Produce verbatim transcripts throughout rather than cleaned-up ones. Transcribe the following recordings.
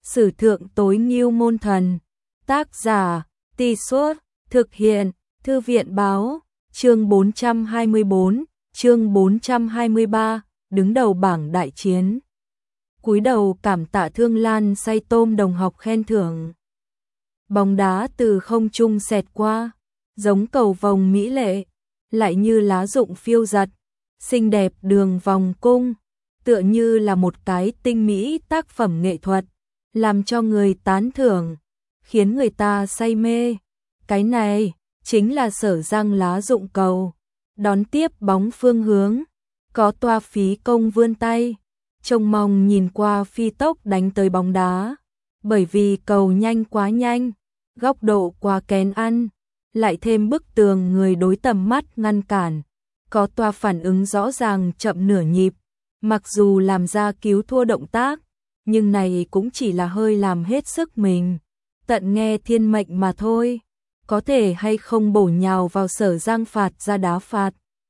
Sử thượng tối ngưu môn thần. Tác giả, Tì Suốt, thực hiện, Thư viện báo, chương bốn trăm hai mươi bốn, chương bốn trăm hai mươi ba, đứng đầu bảng đại chiến. Cúi đầu cảm tạ Thương Lan say tôm đồng học khen thưởng. Bóng đá từ không trung xẹt qua, giống cầu vồng mỹ lệ, lại như lá rụng phiêu giật, xinh đẹp đường vòng cung, tựa như là một cái tinh mỹ tác phẩm nghệ thuật, làm cho người tán thưởng, khiến người ta say mê. Cái này chính là Sở Giang lá rụng cầu. Đón tiếp bóng phương hướng, có toa phí công vươn tay, trông mong nhìn qua phi tốc đánh tới bóng đá. Bởi vì cầu nhanh quá nhanh, góc độ quá kén ăn, lại thêm bức tường người đối tầm mắt ngăn cản, có toa phản ứng rõ ràng chậm nửa nhịp. Mặc dù làm ra cứu thua động tác, nhưng này cũng chỉ là hơi làm hết sức mình, tận nghe thiên mệnh mà thôi. Có thể hay không bổ nhào vào Sở Giang phạt ra đá phạt.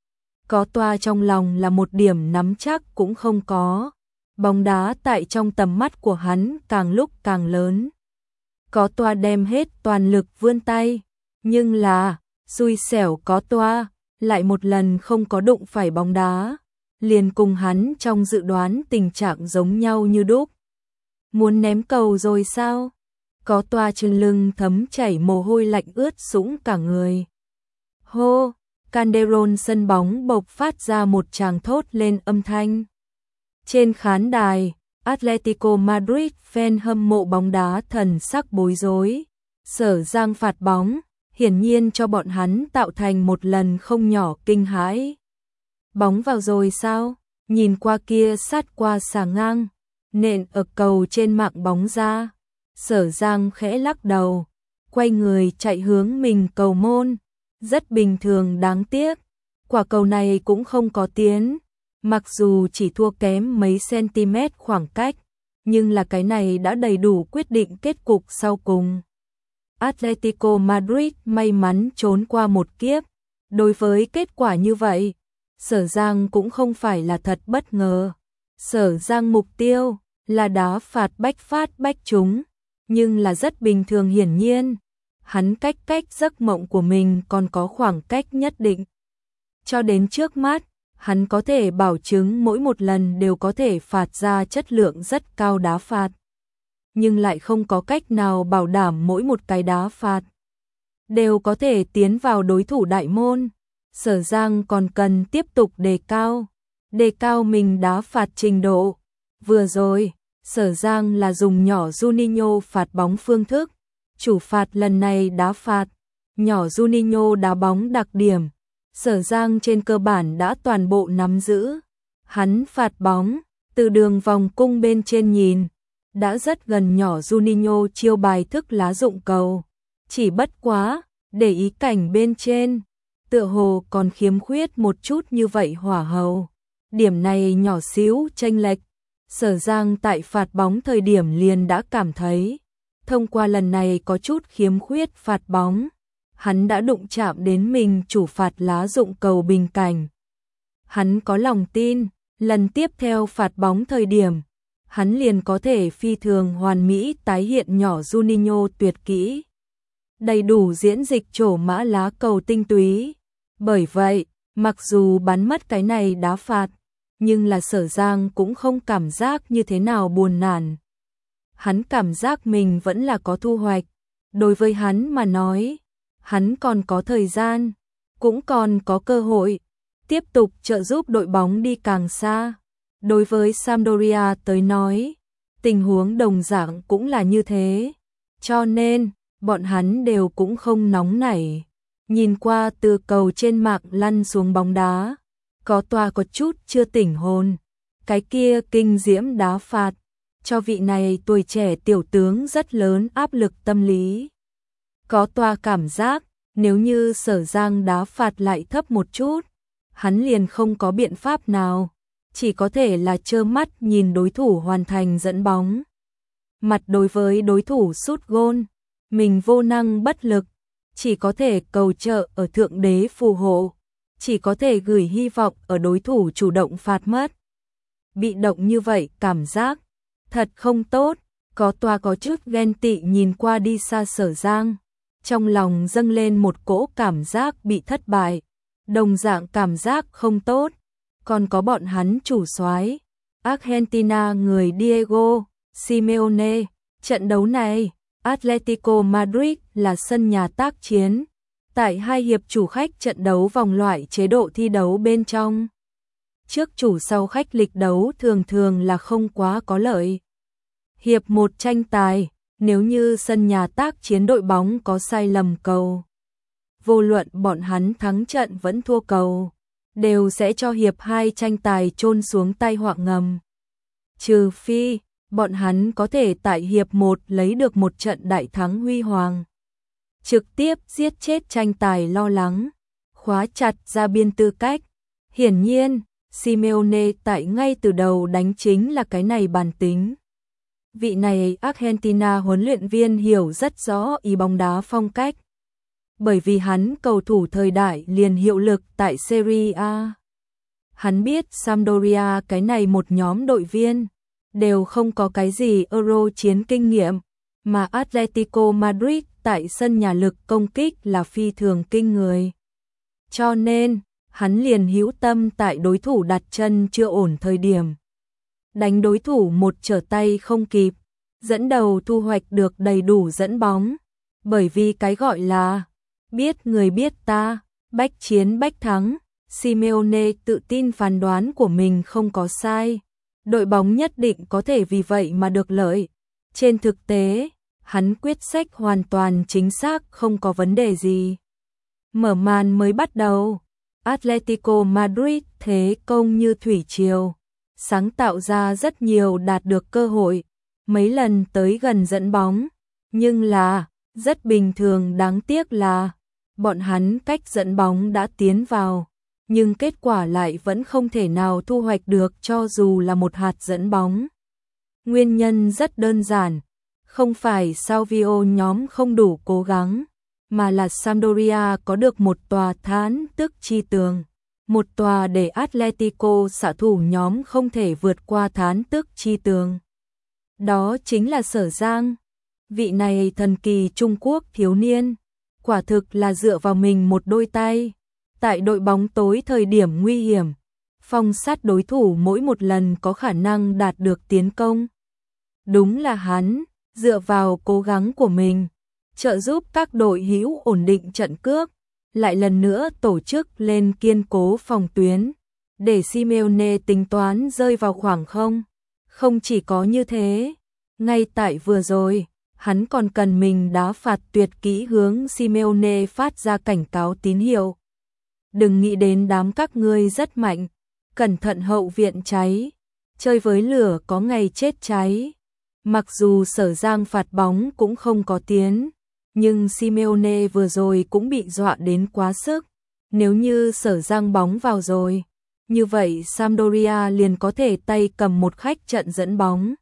Có toa trong lòng là một điểm nắm chắc cũng không có. Bóng đá tại trong tầm mắt của hắn càng lúc càng lớn. Có toa đem hết toàn lực vươn tay, nhưng là, xui xẻo có toa, lại một lần không có đụng phải bóng đá. Liền cùng hắn trong dự đoán tình trạng giống nhau như đúc. Muốn ném cầu rồi sao? Có toa trên lưng thấm chảy mồ hôi lạnh ướt sũng cả người. Hô, Calderón sân bóng bộc phát ra một tràng thốt lên âm thanh. Trên khán đài, Atletico Madrid fan hâm mộ bóng đá thần sắc bối rối. Sở Giang phạt bóng, hiển nhiên cho bọn hắn tạo thành một lần không nhỏ kinh hãi. Bóng vào rồi sao? Nhìn qua kia sát qua xà ngang, nện ở cầu trên mạng bóng ra. Sở Giang khẽ lắc đầu, quay người chạy hướng mình cầu môn. Rất bình thường đáng tiếc, quả cầu này cũng không có tiến. Mặc dù chỉ thua kém mấy cm khoảng cách, nhưng là cái này đã đầy đủ quyết định kết cục sau cùng. Atletico Madrid may mắn trốn qua một kiếp. Đối với kết quả như vậy, Sở Giang cũng không phải là thật bất ngờ. Sở Giang mục tiêu là đá phạt bách phát bách trúng, nhưng là rất bình thường hiển nhiên. Hắn cách cách giấc mộng của mình còn có khoảng cách nhất định. Cho đến trước mắt, hắn có thể bảo chứng mỗi một lần đều có thể phạt ra chất lượng rất cao đá phạt. Nhưng lại không có cách nào bảo đảm mỗi một cái đá phạt đều có thể tiến vào đối thủ đại môn. Sở Giang còn cần tiếp tục đề cao, đề cao mình đá phạt trình độ. Vừa rồi, Sở Giang là dùng nhỏ Juninho phạt bóng phương thức. Chủ phạt lần này đá phạt, nhỏ Juninho đá bóng đặc điểm. Sở Giang trên cơ bản đã toàn bộ nắm giữ. Hắn phạt bóng, từ đường vòng cung bên trên nhìn, đã rất gần nhỏ Juninho chiêu bài thức lá rụng cầu. Chỉ bất quá, để ý cảnh bên trên, tựa hồ còn khiếm khuyết một chút như vậy hỏa hầu. Điểm này nhỏ xíu chênh lệch, Sở Giang tại phạt bóng thời điểm liền đã cảm thấy, thông qua lần này có chút khiếm khuyết phạt bóng, hắn đã đụng chạm đến mình chủ phạt lá rụng cầu bình cảnh. Hắn có lòng tin, lần tiếp theo phạt bóng thời điểm, hắn liền có thể phi thường hoàn mỹ tái hiện nhỏ Juninho tuyệt kỹ. Đầy đủ diễn dịch trổ mã lá cầu tinh túy. Bởi vậy, mặc dù bắn mất cái này đá phạt, nhưng là Sở Giang cũng không cảm giác như thế nào buồn nản. Hắn cảm giác mình vẫn là có thu hoạch. Đối với hắn mà nói, hắn còn có thời gian, cũng còn có cơ hội tiếp tục trợ giúp đội bóng đi càng xa. Đối với Sampdoria tới nói, tình huống đồng dạng cũng là như thế. Cho nên, bọn hắn đều cũng không nóng nảy. Nhìn qua từ cầu trên mạng lăn xuống bóng đá, có toa có chút chưa tỉnh hồn. Cái kia kinh diễm đá phạt, cho vị này tuổi trẻ tiểu tướng rất lớn áp lực tâm lý. Có toa cảm giác, nếu như Sở Giang đá phạt lại thấp một chút, hắn liền không có biện pháp nào, chỉ có thể là trơ mắt nhìn đối thủ hoàn thành dẫn bóng. Mặt đối với đối thủ sút gôn, mình vô năng bất lực, chỉ có thể cầu trợ ở Thượng Đế phù hộ, chỉ có thể gửi hy vọng ở đối thủ chủ động phạt mất. Bị động như vậy cảm giác thật không tốt, Có toa có chút ghen tị nhìn qua đi xa Sở Giang, trong lòng dâng lên một cỗ cảm giác bị thất bại, đồng dạng cảm giác không tốt, còn có bọn hắn chủ soái Argentina người Diego Simeone. Trận đấu này, Atletico Madrid là sân nhà tác chiến, tại hai hiệp chủ khách trận đấu vòng loại chế độ thi đấu bên trong. Trước chủ sau khách lịch đấu thường thường là không quá có lợi. Hiệp một tranh tài, nếu như sân nhà tác chiến đội bóng có sai lầm cầu, vô luận bọn hắn thắng trận vẫn thua cầu, đều sẽ cho hiệp hai tranh tài chôn xuống tai họa ngầm. Trừ phi, bọn hắn có thể tại hiệp một lấy được một trận đại thắng huy hoàng, trực tiếp giết chết tranh tài lo lắng, khóa chặt ra biên tư cách. Hiển nhiên, Simeone tại ngay từ đầu đánh chính là cái này bản tính. Vị này Argentina huấn luyện viên hiểu rất rõ ý bóng đá phong cách, bởi vì hắn cầu thủ thời đại liền hiệu lực tại Serie A. Hắn biết Sampdoria cái này một nhóm đội viên đều không có cái gì Euro chiến kinh nghiệm, mà Atletico Madrid tại sân nhà lực công kích là phi thường kinh người. Cho nên, hắn liền hữu tâm tại đối thủ đặt chân chưa ổn thời điểm, đánh đối thủ một trở tay không kịp, dẫn đầu thu hoạch được đầy đủ dẫn bóng, bởi vì cái gọi là biết người biết ta, bách chiến bách thắng. Simeone tự tin phán đoán của mình không có sai, đội bóng nhất định có thể vì vậy mà được lợi. Trên thực tế, hắn quyết sách hoàn toàn chính xác, không có vấn đề gì. Mở màn mới bắt đầu, Atletico Madrid thế công như thủy triều, sáng tạo ra rất nhiều đạt được cơ hội, mấy lần tới gần dẫn bóng, nhưng là, rất bình thường đáng tiếc là, bọn hắn cách dẫn bóng đã tiến vào, nhưng kết quả lại vẫn không thể nào thu hoạch được cho dù là một hạt dẫn bóng. Nguyên nhân rất đơn giản, không phải Salvio nhóm không đủ cố gắng, mà là Sampdoria có được một tòa thán tức chi tường, một tòa để Atletico xạ thủ nhóm không thể vượt qua thán tức chi tường. Đó chính là Sở Giang, vị này thần kỳ Trung Quốc thiếu niên, quả thực là dựa vào mình một đôi tay, tại đội bóng tối thời điểm nguy hiểm, phong sát đối thủ mỗi một lần có khả năng đạt được tiến công. Đúng là hắn, dựa vào cố gắng của mình, trợ giúp các đội hữu ổn định trận cước, lại lần nữa tổ chức lên kiên cố phòng tuyến, để Simeone tính toán rơi vào khoảng không. Không chỉ có như thế, ngay tại vừa rồi, hắn còn cần mình đá phạt tuyệt kỹ hướng Simeone phát ra cảnh cáo tín hiệu. Đừng nghĩ đến đám các ngươi rất mạnh, cẩn thận hậu viện cháy, chơi với lửa có ngày chết cháy. Mặc dù Sở Giang phạt bóng cũng không có tiến, nhưng Simeone vừa rồi cũng bị dọa đến quá sức. Nếu như Sở Giang bóng vào rồi, như vậy Sampdoria liền có thể tay cầm một khách trận dẫn bóng.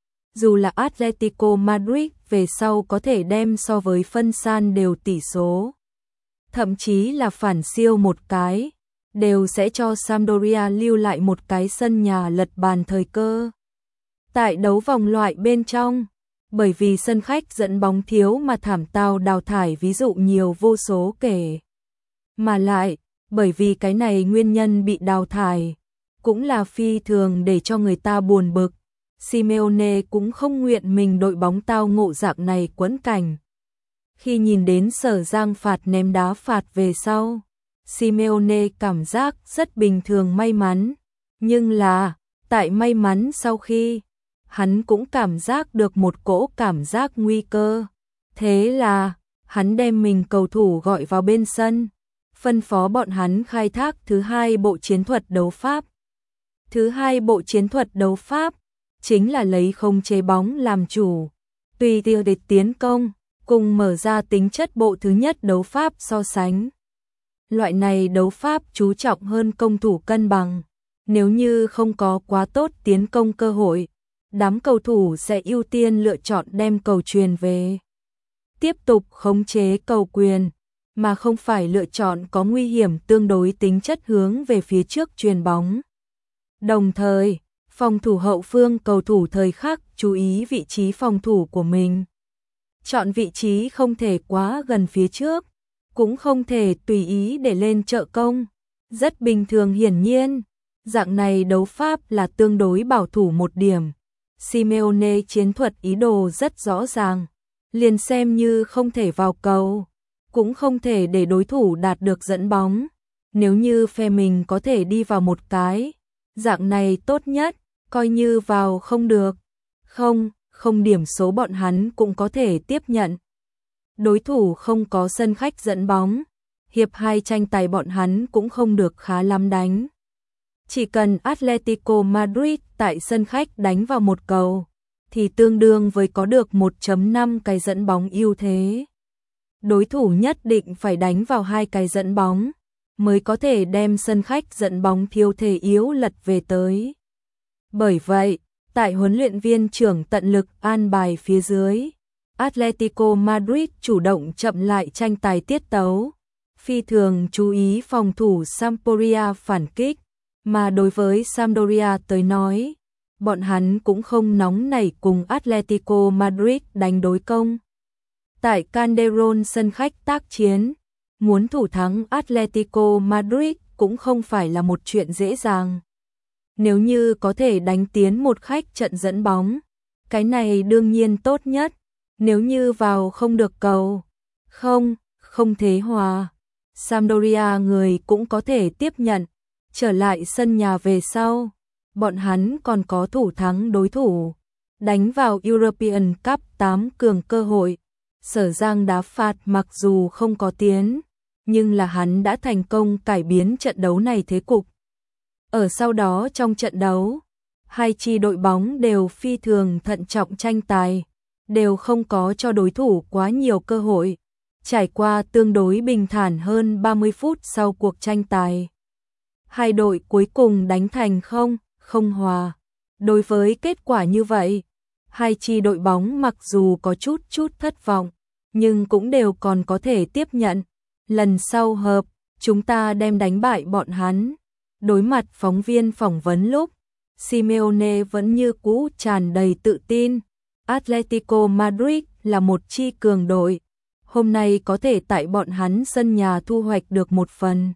Dù là Atletico Madrid về sau có thể đem so với phân san đều tỷ số, thậm chí là phản siêu một cái, đều sẽ cho Sampdoria lưu lại một cái sân nhà lật bàn thời cơ. Tại đấu vòng loại bên trong, bởi vì sân khách dẫn bóng thiếu mà thảm tao đào thải ví dụ nhiều vô số kể. Mà lại, bởi vì cái này nguyên nhân bị đào thải, cũng là phi thường để cho người ta buồn bực. Simeone cũng không nguyện mình đội bóng tao ngộ dạng này quẫn cảnh. Khi nhìn đến Sở Giang phạt ném đá phạt về sau, Simeone cảm giác rất bình thường may mắn. Nhưng là, tại may mắn sau khi, hắn cũng cảm giác được một cỗ cảm giác nguy cơ. Thế là, hắn đem mình cầu thủ gọi vào bên sân, phân phó bọn hắn khai thác thứ hai bộ chiến thuật đấu pháp. Thứ hai bộ chiến thuật đấu pháp chính là lấy không chế bóng làm chủ, tùy tiêu địch tiến công, cùng mở ra tính chất bộ thứ nhất đấu pháp so sánh. Loại này đấu pháp chú trọng hơn công thủ cân bằng, nếu như không có quá tốt tiến công cơ hội, đám cầu thủ sẽ ưu tiên lựa chọn đem cầu truyền về, tiếp tục khống chế cầu quyền, mà không phải lựa chọn có nguy hiểm tương đối tính chất hướng về phía trước truyền bóng. Đồng thời, Phòng thủ hậu phương cầu thủ thời khắc chú ý vị trí phòng thủ của mình. Chọn vị trí không thể quá gần phía trước, cũng không thể tùy ý để lên trợ công. Rất bình thường hiển nhiên, dạng này đấu pháp là tương đối bảo thủ một điểm. Simeone chiến thuật ý đồ rất rõ ràng, liền xem như không thể vào cầu, cũng không thể để đối thủ đạt được dẫn bóng. Nếu như phe mình có thể đi vào một cái, dạng này tốt nhất, coi như vào không được. Không, không điểm số bọn hắn cũng có thể tiếp nhận. Đối thủ không có sân khách dẫn bóng, hiệp hai tranh tài bọn hắn cũng không được khá lắm đánh. Chỉ cần Atletico Madrid tại sân khách đánh vào một cầu, thì tương đương với có được một phẩy năm cái dẫn bóng ưu thế. Đối thủ nhất định phải đánh vào hai cái dẫn bóng, mới có thể đem sân khách dẫn bóng thiếu thể yếu lật về tới. Bởi vậy, tại huấn luyện viên trưởng tận lực an bài phía dưới, Atletico Madrid chủ động chậm lại tranh tài tiết tấu, phi thường chú ý phòng thủ Sampdoria phản kích, mà đối với Sampdoria tới nói, bọn hắn cũng không nóng nảy cùng Atletico Madrid đánh đối công. Tại Calderón sân khách tác chiến, muốn thủ thắng Atletico Madrid cũng không phải là một chuyện dễ dàng. Nếu như có thể đánh tiến một khách trận dẫn bóng, cái này đương nhiên tốt nhất. Nếu như vào không được cầu, không, không thế hòa, Sampdoria người cũng có thể tiếp nhận. Trở lại sân nhà về sau, bọn hắn còn có thủ thắng đối thủ, đánh vào European Cup tám cường cơ hội. Sở Giang đá phạt mặc dù không có tiến, nhưng là hắn đã thành công cải biến trận đấu này thế cục. Ở sau đó trong trận đấu, hai chi đội bóng đều phi thường thận trọng tranh tài, đều không có cho đối thủ quá nhiều cơ hội. Trải qua tương đối bình thản hơn ba mươi phút sau cuộc tranh tài, hai đội cuối cùng đánh thành không, không hòa. Đối với kết quả như vậy, hai chi đội bóng mặc dù có chút chút thất vọng, nhưng cũng đều còn có thể tiếp nhận. Lần sau hợp, chúng ta đem đánh bại bọn hắn. Đối mặt phóng viên phỏng vấn lúc, Simeone vẫn như cũ tràn đầy tự tin. Atletico Madrid là một chi cường đội, hôm nay có thể tại bọn hắn sân nhà thu hoạch được một phần.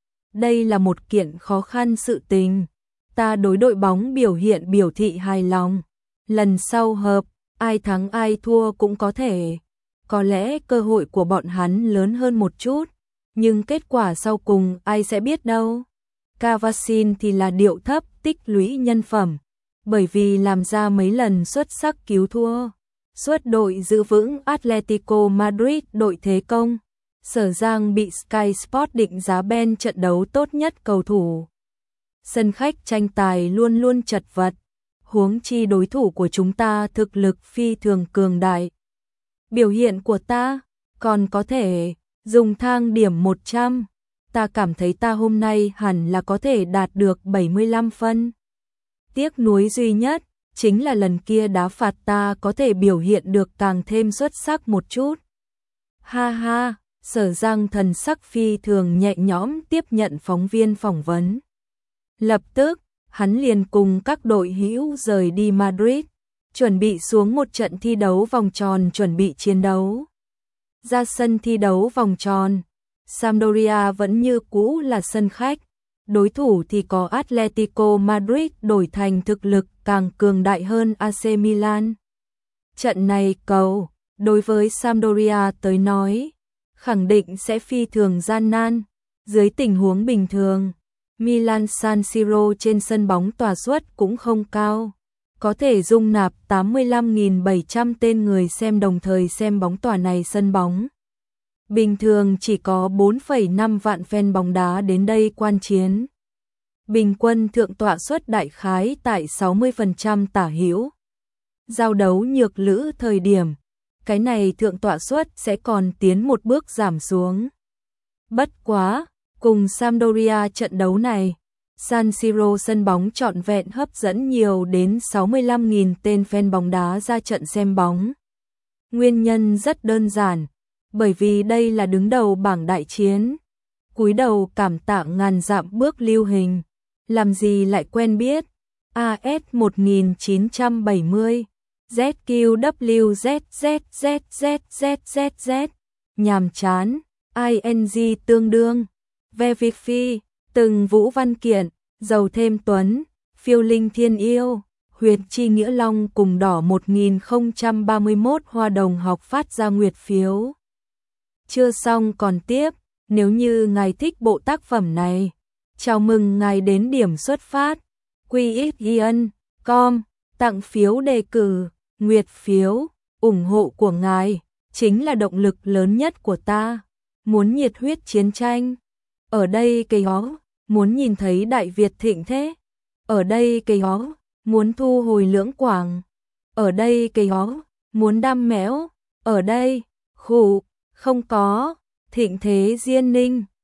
Đây là một kiện khó khăn sự tình. Ta đối đội bóng biểu hiện biểu thị hài lòng. Lần sau hợp, ai thắng ai thua cũng có thể. Có lẽ cơ hội của bọn hắn lớn hơn một chút, nhưng kết quả sau cùng ai sẽ biết đâu. Cavasin thì là điệu thấp tích lũy nhân phẩm, bởi vì làm ra mấy lần xuất sắc cứu thua. Suốt đội giữ vững Atletico Madrid đội thế công. Sở Giang bị Sky Sport định giá Ben trận đấu tốt nhất cầu thủ. Sân khách tranh tài luôn luôn chật vật, huống chi đối thủ của chúng ta thực lực phi thường cường đại. Biểu hiện của ta còn có thể dùng thang điểm một trăm. Ta cảm thấy ta hôm nay hẳn là có thể đạt được bảy mươi lăm phân. Tiếc nuối duy nhất chính là lần kia đá phạt ta có thể biểu hiện được càng thêm xuất sắc một chút. Ha ha, Sở Giang thần sắc phi thường nhẹ nhõm tiếp nhận phóng viên phỏng vấn. Lập tức, hắn liền cùng các đội hữu rời đi Madrid, chuẩn bị xuống một trận thi đấu vòng tròn chuẩn bị chiến đấu. Ra sân thi đấu vòng tròn, Sampdoria vẫn như cũ là sân khách, đối thủ thì có Atletico Madrid đổi thành thực lực càng cường đại hơn a xê Milan. Trận này cầu, đối với Sampdoria tới nói, khẳng định sẽ phi thường gian nan. Dưới tình huống bình thường, Milan San Siro trên sân bóng tòa suất cũng không cao, có thể dung nạp tám mươi lăm nghìn bảy trăm tên người xem đồng thời xem bóng. Tòa này sân bóng bình thường chỉ có bốn phẩy năm vạn fan bóng đá đến đây quan chiến. Bình quân thượng tọa suất đại khái tại sáu mươi phần trăm tả hữu. Giao đấu nhược lữ thời điểm, cái này thượng tọa suất sẽ còn tiến một bước giảm xuống. Bất quá, cùng Sampdoria trận đấu này, San Siro sân bóng trọn vẹn hấp dẫn nhiều đến sáu mươi lăm nghìn tên fan bóng đá ra trận xem bóng. Nguyên nhân rất đơn giản, bởi vì đây là đứng đầu bảng đại chiến. Cúi đầu cảm tạ ngàn dặm bước lưu hình, làm gì lại quen biết. A S một nghìn chín trăm bảy mươi, Z Q W Z Z Z Z Z Z Z, nhàm chán, I N G tương đương, Verify, từng Vũ Văn Kiện, giàu thêm Tuấn, phiêu linh thiên yêu, huyệt chi nghĩa long cùng đỏ một nghìn không trăm ba mươi mốt hoa đồng học phát ra nguyệt phiếu. Chưa xong còn tiếp, nếu như ngài thích bộ tác phẩm này, chào mừng ngài đến điểm xuất phát, Q X I N com, tặng phiếu đề cử, nguyệt phiếu, ủng hộ của ngài, chính là động lực lớn nhất của ta, muốn nhiệt huyết chiến tranh. Ở đây cây ó, muốn nhìn thấy Đại Việt thịnh thế. Ở đây cây ó, muốn thu hồi Lưỡng Quảng. Ở đây cây ó, muốn đam mẽo. Ở đây, khủ, không có, thịnh thế Diên Ninh.